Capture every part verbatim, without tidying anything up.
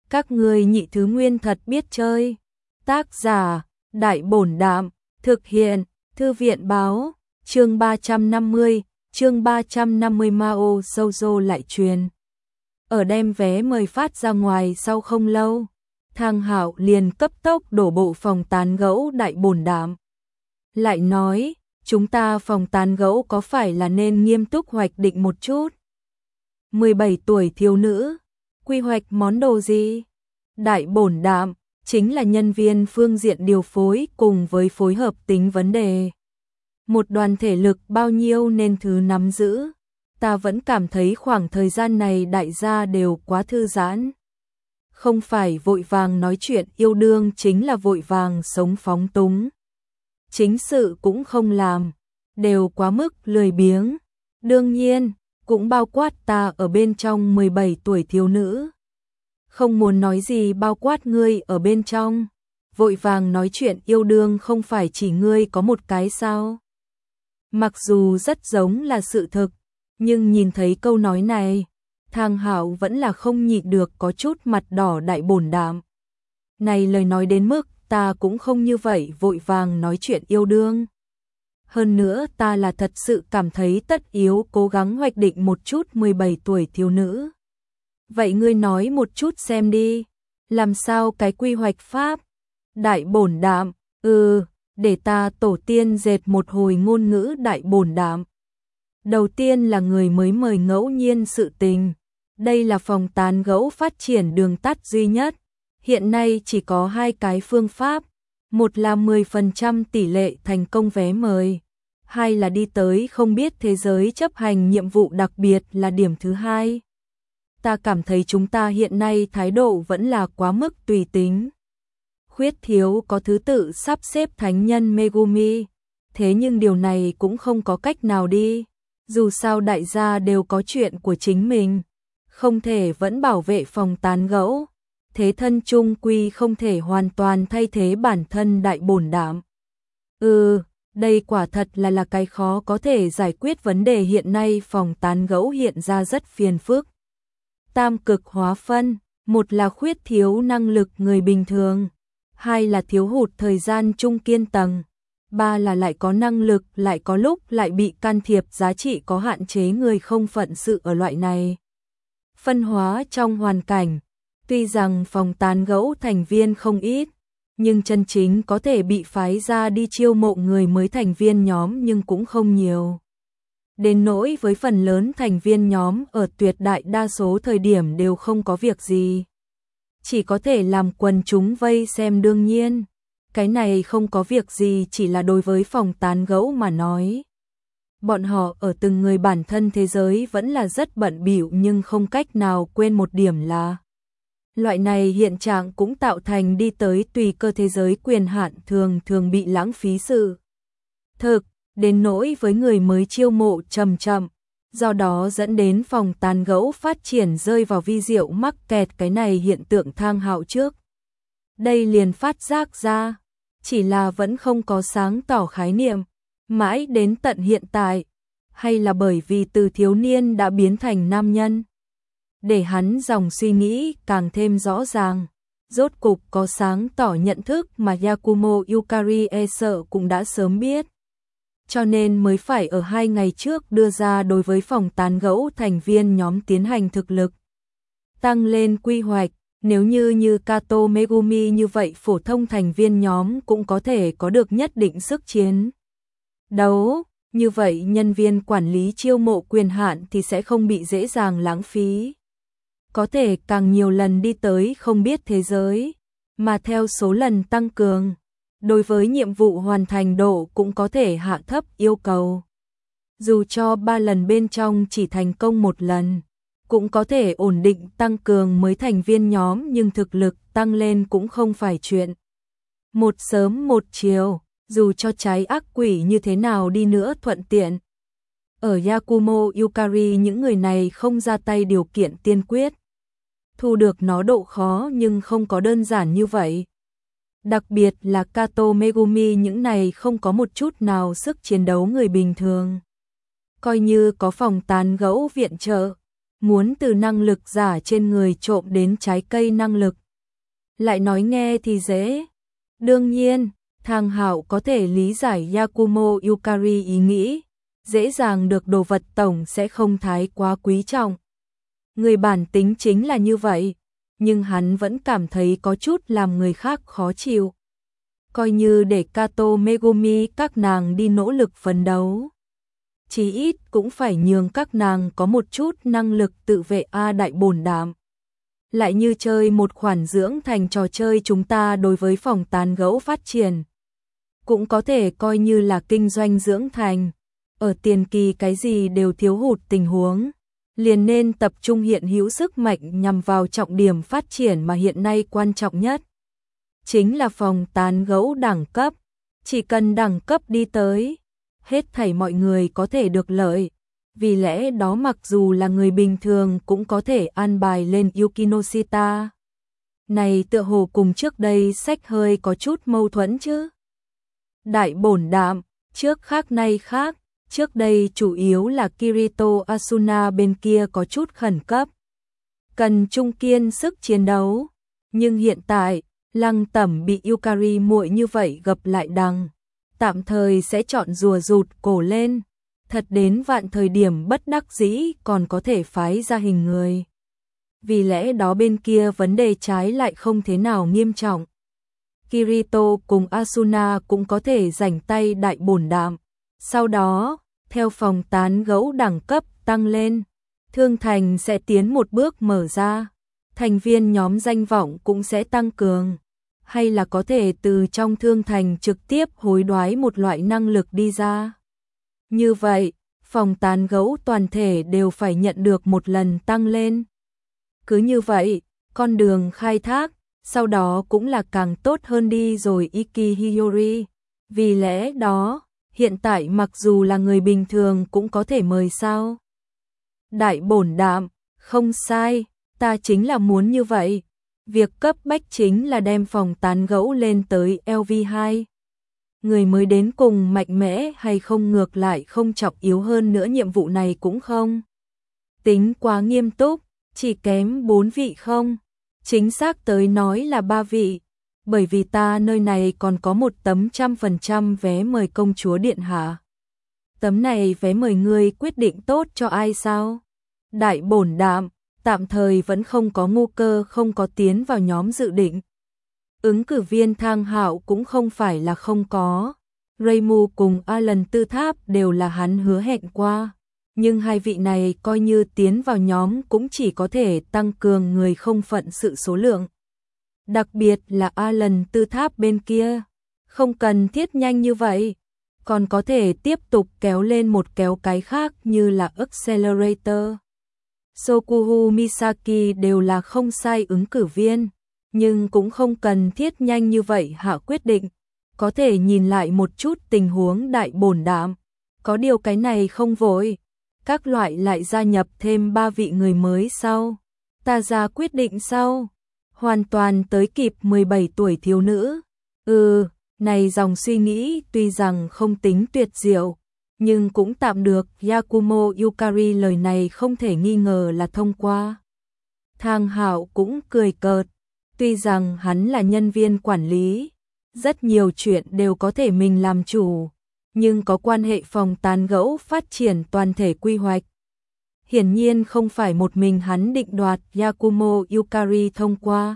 Các ngươi nhị thứ nguyên thật biết chơi. Tác giả, Đại Bổn Đạm, thực hiện, Thư viện báo, chương ba trăm năm mươi, chương ba trăm năm mươi Mao Shoujo lại truyền. Ở đem vé mời phát ra ngoài sau không lâu, Thang Hạo liền cấp tốc đổ bộ phòng tán gẫu Đại Bổn Đạm. Lại nói, chúng ta phòng tán gẫu có phải là nên nghiêm túc hoạch định một chút? mười bảy tuổi thiếu nữ, quy hoạch món đồ gì? Đại Bổn Đạm chính là nhân viên phương diện điều phối cùng với phối hợp tính vấn đề. Một đoàn thể lực bao nhiêu nên thứ nắm giữ. Ta vẫn cảm thấy khoảng thời gian này đại gia đều quá thư giãn. Không phải vội vàng nói chuyện yêu đương chính là vội vàng sống phóng túng. Chính sự cũng không làm, đều quá mức lười biếng. Đương nhiên, cũng bao quát ta ở bên trong mười bảy tuổi thiếu nữ. Không muốn nói gì bao quát ngươi ở bên trong. Vội vàng nói chuyện yêu đương không phải chỉ ngươi có một cái sao? Mặc dù rất giống là sự thực, nhưng nhìn thấy câu nói này, Thang Hạo vẫn là không nhịn được có chút mặt đỏ. Đại Bổn Đạm. Này lời nói đến mức ta cũng không như vậy vội vàng nói chuyện yêu đương. Hơn nữa ta là thật sự cảm thấy tất yếu cố gắng hoạch định một chút mười bảy tuổi thiếu nữ. Vậy ngươi nói một chút xem đi, làm sao cái quy hoạch pháp? Đại Bổn Đạm, ừ, để ta tổ tiên dệt một hồi ngôn ngữ Đại Bổn Đạm. Đầu tiên là người mới mời ngẫu nhiên sự tình. Đây là phòng tán gẫu phát triển đường tắt duy nhất. Hiện nay chỉ có hai cái phương pháp. Một là mười phần trăm tỷ lệ thành công vé mời. Hai là đi tới không biết thế giới chấp hành nhiệm vụ đặc biệt là điểm thứ hai. Ta cảm thấy chúng ta hiện nay thái độ vẫn là quá mức tùy tính. Khuyết thiếu có thứ tự sắp xếp thánh nhân Megumi. Thế nhưng điều này cũng không có cách nào đi. Dù sao đại gia đều có chuyện của chính mình. Không thể vẫn bảo vệ phòng tán gẫu. Thế thân chung quy không thể hoàn toàn thay thế bản thân Đại Bổn Đạm. Ừ, đây quả thật là là cái khó có thể giải quyết vấn đề hiện nay phòng tán gẫu hiện ra rất phiền phức. Tam cực hóa phân, một là khuyết thiếu năng lực người bình thường, hai là thiếu hụt thời gian trung kiên tầng, ba là lại có năng lực lại có lúc lại bị can thiệp giá trị có hạn chế người không phận sự ở loại này. Phân hóa trong hoàn cảnh, tuy rằng phòng tán gẫu thành viên không ít, nhưng chân chính có thể bị phái ra đi chiêu mộ người mới thành viên nhóm nhưng cũng không nhiều. Đến nỗi với phần lớn thành viên nhóm ở tuyệt đại đa số thời điểm đều không có việc gì. Chỉ có thể làm quần chúng vây xem đương nhiên. Cái này không có việc gì chỉ là đối với phòng tán gẫu mà nói. Bọn họ ở từng người bản thân thế giới vẫn là rất bận bịu nhưng không cách nào quên một điểm là loại này hiện trạng cũng tạo thành đi tới tùy cơ thế giới quyền hạn thường thường bị lãng phí sự. Thực, đến nỗi với người mới chiêu mộ chậm chậm, do đó dẫn đến phòng tán gẫu phát triển rơi vào vi diệu mắc kẹt cái này hiện tượng Thang Hạo trước. Đây liền phát giác ra, chỉ là vẫn không có sáng tỏ khái niệm, mãi đến tận hiện tại, hay là bởi vì từ thiếu niên đã biến thành nam nhân. Để hắn dòng suy nghĩ càng thêm rõ ràng, rốt cục có sáng tỏ nhận thức mà Yakumo Yukari e sợ cũng đã sớm biết. Cho nên mới phải ở hai ngày trước đưa ra đối với phòng tán gẫu thành viên nhóm tiến hành thực lực tăng lên quy hoạch. Nếu như như Kato Megumi như vậy phổ thông thành viên nhóm cũng có thể có được nhất định sức chiến đấu, như vậy nhân viên quản lý chiêu mộ quyền hạn thì sẽ không bị dễ dàng lãng phí. Có thể càng nhiều lần đi tới không biết thế giới, mà theo số lần tăng cường, đối với nhiệm vụ hoàn thành độ cũng có thể hạ thấp yêu cầu. Dù cho ba lần bên trong chỉ thành công một lần, cũng có thể ổn định tăng cường mới thành viên nhóm nhưng thực lực tăng lên cũng không phải chuyện một sớm một chiều, dù cho trái ác quỷ như thế nào đi nữa thuận tiện. Ở Yakumo Yukari những người này không ra tay điều kiện tiên quyết. Thu được nó độ khó nhưng không có đơn giản như vậy. Đặc biệt là Kato Megumi những này không có một chút nào sức chiến đấu người bình thường. Coi như có phòng tán gẫu viện trợ, muốn từ năng lực giả trên người trộm đến trái cây năng lực. Lại nói nghe thì dễ. Đương nhiên, Thang Hạo có thể lý giải Yakumo Yukari ý nghĩ, dễ dàng được đồ vật tổng sẽ không thái quá quý trọng. Người bản tính chính là như vậy, nhưng hắn vẫn cảm thấy có chút làm người khác khó chịu. Coi như để Kato Megumi các nàng đi nỗ lực phấn đấu. Chí ít cũng phải nhường các nàng có một chút năng lực tự vệ a đại bổn đảm. Lại như chơi một khoản dưỡng thành trò chơi chúng ta đối với phòng tán gẫu phát triển. Cũng có thể coi như là kinh doanh dưỡng thành. Ở tiền kỳ cái gì đều thiếu hụt tình huống. Liền nên tập trung hiện hữu sức mạnh nhằm vào trọng điểm phát triển mà hiện nay quan trọng nhất. Chính là phòng tán gẫu đẳng cấp. Chỉ cần đẳng cấp đi tới, hết thảy mọi người có thể được lợi. Vì lẽ đó mặc dù là người bình thường cũng có thể an bài lên Yukinoshita. Này tựa hồ cùng trước đây sách hơi có chút mâu thuẫn chứ. Đại bổn đạm, trước khác nay khác, trước đây chủ yếu là Kirito Asuna bên kia có chút khẩn cấp. Cần trung kiên sức chiến đấu, nhưng hiện tại, Lăng Tẩm bị Yukari muội như vậy gặp lại đằng, tạm thời sẽ chọn rùa rụt cổ lên. Thật đến vạn thời điểm bất đắc dĩ còn có thể phái ra hình người. Vì lẽ đó bên kia vấn đề trái lại không thế nào nghiêm trọng. Kirito cùng Asuna cũng có thể rảnh tay đại bổn đạm. Sau đó, theo phòng tán gẫu đẳng cấp tăng lên, Thương Thành sẽ tiến một bước mở ra. Thành viên nhóm danh vọng cũng sẽ tăng cường. Hay là có thể từ trong Thương Thành trực tiếp hối đoái một loại năng lực đi ra. Như vậy, phòng tán gẫu toàn thể đều phải nhận được một lần tăng lên. Cứ như vậy, con đường khai thác, sau đó cũng là càng tốt hơn đi rồi Iki Hiyori. Vì lẽ đó, hiện tại mặc dù là người bình thường cũng có thể mời sao. Đại bổn đạm, không sai, ta chính là muốn như vậy. Việc cấp bách chính là đem phòng tán gẫu lên tới L V hai. Người mới đến cùng mạnh mẽ hay không ngược lại không trọng yếu hơn nữa nhiệm vụ này cũng không. Tính quá nghiêm túc, chỉ kém bốn vị không. Chính xác tới nói là ba vị, bởi vì ta nơi này còn có một tấm trăm phần trăm vé mời công chúa điện hạ. Tấm này vé mời ngươi quyết định tốt cho ai sao? Đại bổn đạm, tạm thời vẫn không có ngu cơ không có tiến vào nhóm dự định. Ứng cử viên Thang Hạo cũng không phải là không có. Reimu cùng Alan Tư Tháp đều là hắn hứa hẹn qua. Nhưng hai vị này coi như tiến vào nhóm cũng chỉ có thể tăng cường người không phận sự số lượng. Đặc biệt là Alan Tư Tháp bên kia. Không cần thiết nhanh như vậy. Còn có thể tiếp tục kéo lên một kéo cái khác như là Accelerator. Sokuhu Misaki đều là không sai ứng cử viên. Nhưng cũng không cần thiết nhanh như vậy hạ quyết định. Có thể nhìn lại một chút tình huống đại bổn đạm. Có điều cái này không vội. Các loại lại gia nhập thêm ba vị người mới sau. Ta ra quyết định sau. Hoàn toàn tới kịp mười bảy tuổi thiếu nữ. Ừ, này dòng suy nghĩ tuy rằng không tính tuyệt diệu. Nhưng cũng tạm được. Yakumo Yukari lời này không thể nghi ngờ là thông qua. Thang Hạo cũng cười cợt. Tuy rằng hắn là nhân viên quản lý, rất nhiều chuyện đều có thể mình làm chủ, nhưng có quan hệ phòng tán gẫu phát triển toàn thể quy hoạch. Hiển nhiên không phải một mình hắn định đoạt. Yakumo Yukari thông qua.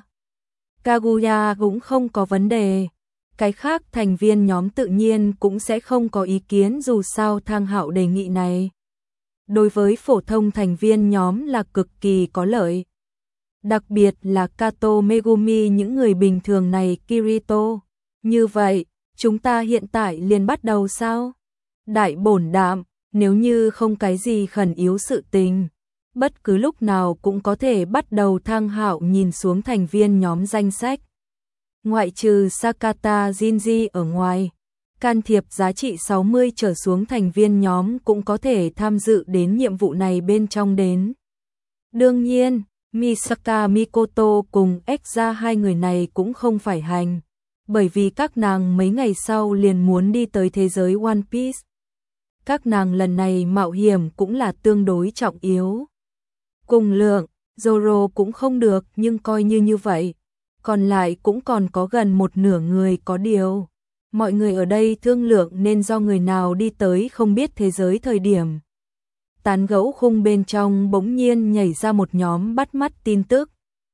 Kaguya cũng không có vấn đề. Cái khác thành viên nhóm tự nhiên cũng sẽ không có ý kiến dù sao Thang Hạo đề nghị này. Đối với phổ thông thành viên nhóm là cực kỳ có lợi. Đặc biệt là Kato Megumi những người bình thường này Kirito. Như vậy, chúng ta hiện tại liền bắt đầu sao? Đại bổn đạm, nếu như không cái gì khẩn yếu sự tình, bất cứ lúc nào cũng có thể bắt đầu. Thang Hạo nhìn xuống thành viên nhóm danh sách. Ngoại trừ Sakata Jinji ở ngoài, can thiệp giá trị sáu mươi trở xuống thành viên nhóm cũng có thể tham dự đến nhiệm vụ này bên trong đến. Đương nhiên, Misaka Mikoto cùng Ekza hai người này cũng không phải hành, bởi vì các nàng mấy ngày sau liền muốn đi tới thế giới One Piece. Các nàng lần này mạo hiểm cũng là tương đối trọng yếu. cùng lượng, Zoro cũng không được, nhưng coi như như vậy, còn lại cũng còn có gần một nửa người có điều. Mọi người ở đây thương lượng nên do người nào đi tới không biết thế giới thời điểm. Tán gẫu khung bên trong bỗng nhiên nhảy ra một nhóm bắt mắt tin tức.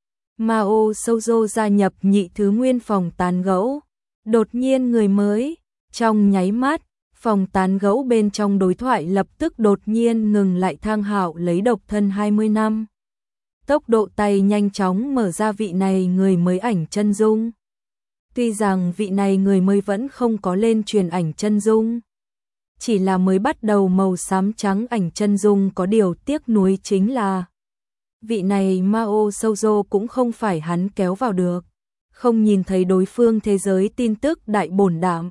Mao Shoujo gia nhập nhị thứ nguyên phòng tán gẫu. Đột nhiên người mới, trong nháy mắt, phòng tán gẫu bên trong đối thoại lập tức đột nhiên ngừng lại. Thang Hạo lấy độc thân hai mươi năm. Tốc độ tay nhanh chóng mở ra vị này người mới ảnh chân dung. Tuy rằng vị này người mới vẫn không có lên truyền ảnh chân dung, chỉ là mới bắt đầu màu xám trắng ảnh chân dung, có điều tiếc nuối chính là vị này Mao Shoujo cũng không phải hắn kéo vào được. Không nhìn thấy đối phương thế giới tin tức đại bổn đạm.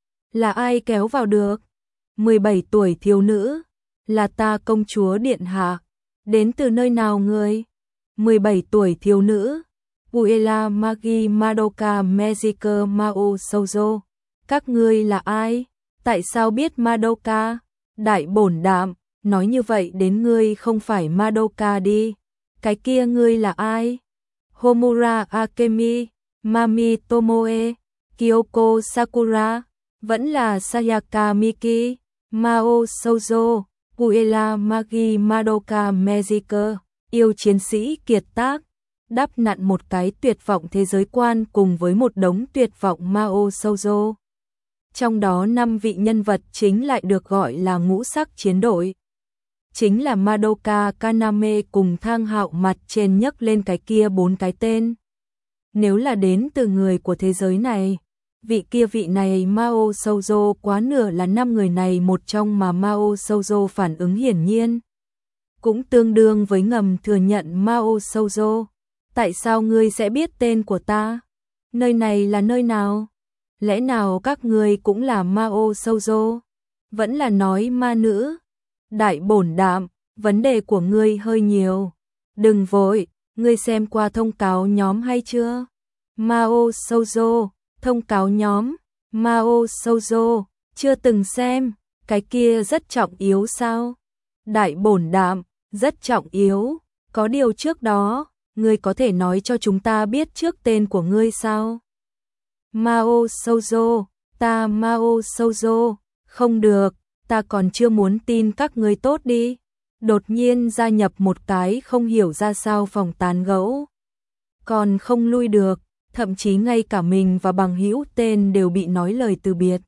Là ai kéo vào được? mười bảy tuổi thiếu nữ, là ta công chúa điện hạ. Đến từ nơi nào người? mười bảy tuổi thiếu nữ, Uela Magi Madoka Magic Mao Shoujo. Các ngươi là ai? Tại sao biết Madoka? Đại bổn đạm, nói như vậy đến ngươi không phải Madoka đi. Cái kia ngươi là ai? Homura Akemi, Mami Tomoe, Kyoko Sakura, vẫn là Sayaka Miki, Mao Shoujo, Uela Magi Madoka Magic, yêu chiến sĩ kiệt tác, đắp nặn một cái tuyệt vọng thế giới quan cùng với một đống tuyệt vọng Mao Shoujo. Trong đó năm vị nhân vật chính lại được gọi là ngũ sắc chiến đội. Chính là Madoka Kaname cùng Thang Hạo mặt trên nhấc lên cái kia bốn cái tên. Nếu là đến từ người của thế giới này, vị kia vị này Mao Shoujo quá nửa là năm người này một trong, mà Mao Shoujo phản ứng hiển nhiên cũng tương đương với ngầm thừa nhận Mao Shoujo. Tại sao ngươi sẽ biết tên của ta? Nơi này là nơi nào? Lẽ nào các ngươi cũng là Mao Shoujo? Vẫn là nói ma nữ? Đại bổn đạm, vấn đề của ngươi hơi nhiều. Đừng vội, ngươi xem qua thông cáo nhóm hay chưa? Mao Shoujo, thông cáo nhóm, Mao Shoujo, chưa từng xem, cái kia rất trọng yếu sao? Đại bổn đạm, rất trọng yếu, có điều trước đó, ngươi có thể nói cho chúng ta biết trước tên của ngươi sao? Mao Shoujo, ta Mao Shoujo, không được, ta còn chưa muốn tin các ngươi tốt đi. Đột nhiên gia nhập một cái không hiểu ra sao phòng tán gẫu, còn không lui được, thậm chí ngay cả mình và bằng hữu tên đều bị nói lời từ biệt.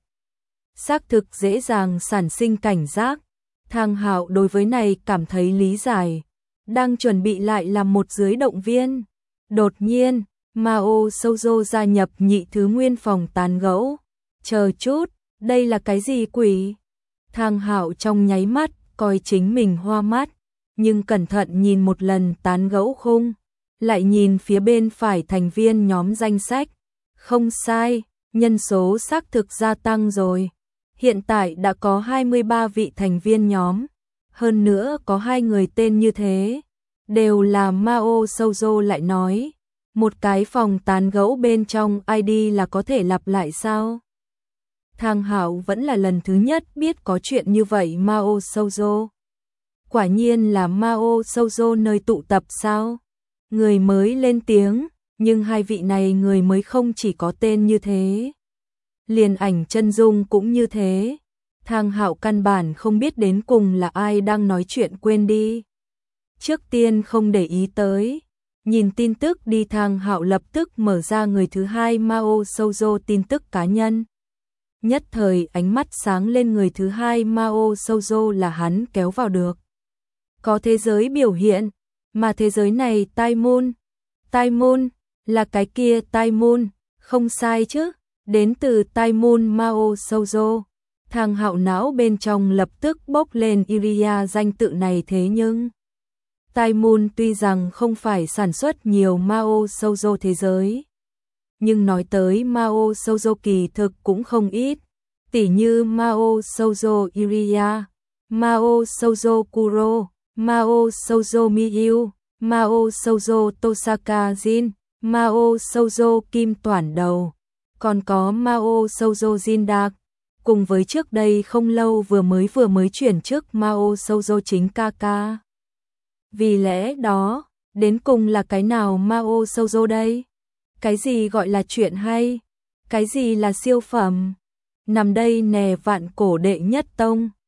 Xác thực dễ dàng sản sinh cảnh giác. Thang Hạo đối với này cảm thấy lý giải, đang chuẩn bị lại làm một dưới động viên. Đột nhiên, Mao Shoujo gia nhập nhị thứ nguyên phòng tán gẫu. Chờ chút, đây là cái gì quỷ? Thang Hạo trong nháy mắt coi chính mình hoa mắt, nhưng cẩn thận nhìn một lần tán gẫu khung, lại nhìn phía bên phải thành viên nhóm danh sách. Không sai, nhân số xác thực gia tăng rồi. Hiện tại đã có hai mươi ba vị thành viên nhóm, hơn nữa có hai người tên như thế, đều là Mao Shoujo. Lại nói, một cái phòng tán gẫu bên trong i đê là có thể lặp lại sao? Thang Hạo vẫn là lần thứ nhất biết có chuyện như vậy. Mao Shoujo, quả nhiên là Mao Shoujo nơi tụ tập sao? Người mới lên tiếng, nhưng hai vị này người mới không chỉ có tên như thế, liền ảnh chân dung cũng như thế. Thang Hạo căn bản không biết đến cùng là ai đang nói chuyện, quên đi. Trước tiên không để ý tới, nhìn tin tức đi. Thang Hạo lập tức mở ra người thứ hai Mao Shoujo tin tức cá nhân. Nhất thời ánh mắt sáng lên, người thứ hai Mao Shoujo là hắn kéo vào được. Có thế giới biểu hiện, mà thế giới này Tai Moon. Tai Moon, là cái kia Tai Moon, không sai chứ, đến từ Tai Moon Mao Shoujo. Thang Hạo não bên trong lập tức bốc lên Iria danh tự này, thế nhưng Tai Moon tuy rằng không phải sản xuất nhiều Mao Shoujo thế giới, nhưng nói tới Mao Shoujo kỳ thực cũng không ít, tỉ như Mao Shoujo Iria, Mao Shoujo Kuro, Mao Shoujo Miyu, Mao Shoujo Tosaka Jin, Mao Shoujo Kim Toản Đầu, còn có Mao Shoujo Jin Dark, cùng với trước đây không lâu vừa mới vừa mới chuyển chức Mao Shoujo chính Kaka. Vì lẽ đó, đến cùng là cái nào Mao Shoujo đây? Cái gì gọi là chuyện hay? Cái gì là siêu phẩm? Nằm đây nè vạn cổ đệ nhất tông.